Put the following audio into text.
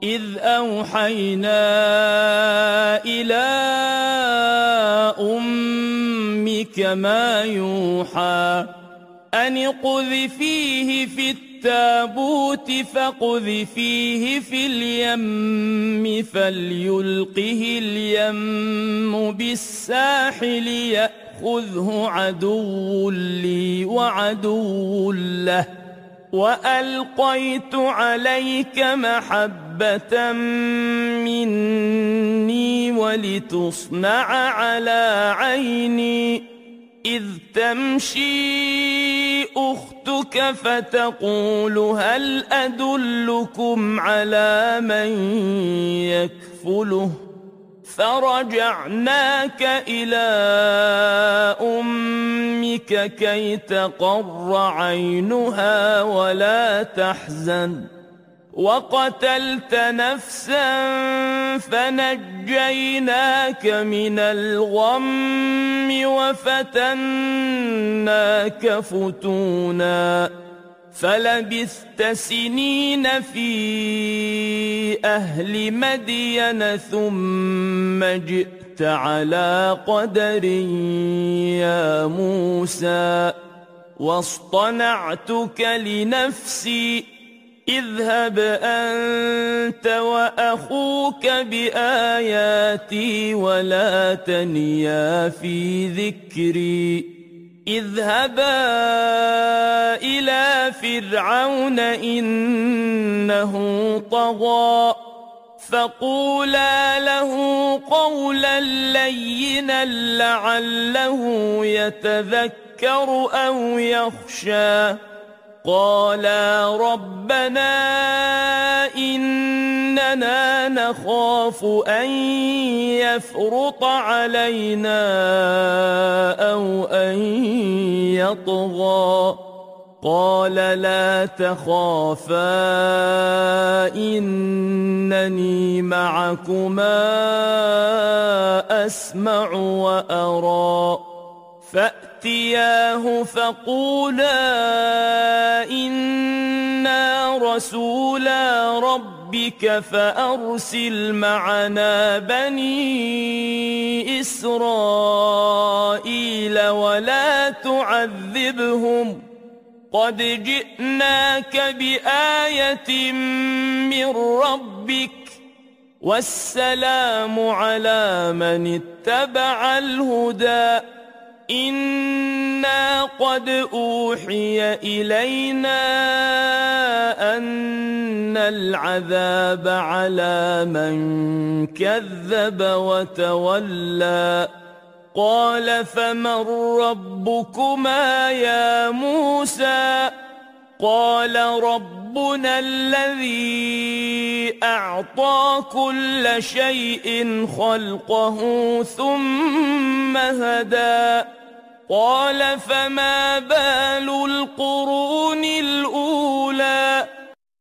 إذ أوحينا إلى أمك ما يوحى أن اقذفيه في التابوت فاقذفيه في اليم فليلقه اليم بالساحل يأخذه عدو لي وعدو له وألقيت عليك محبة مني ولتصنع على عيني إذ تمشي أختك فتقول هل أدلكم على من يكفله فرجعناك إلى أمك كي تقر عينها ولا تحزن وقتلت نفسا فنجيناك من الغم وفتناك فتونا فلبثت سنين في أهل مدين ثم جئت على قدر يا موسى واصطنعتك لنفسي اذهب أنت وأخوك بآياتي ولا تنيا في ذكري اذهبا إلى فرعون إنه طغى فقولا له قولا لينا لعله يتذكر أو يخشى قالا ربنا إننا نخاف أن يفرط علينا أو أن يطغى قال لا تخافا إنني معكما أسمع وأرى فأتياه فقولا إنا رسولا ربك فأرسل معنا بني إسرائيل ولا تعذبهم قد جئناك بآية من ربك والسلام على من اتبع الهدى إنا قد أوحي إلينا أن العذاب على من كذب وتولى قال فمن ربكما يا موسى قال ربنا الذي أعطى كل شيء خلقه ثم هدى قال فما بال القرون الأولى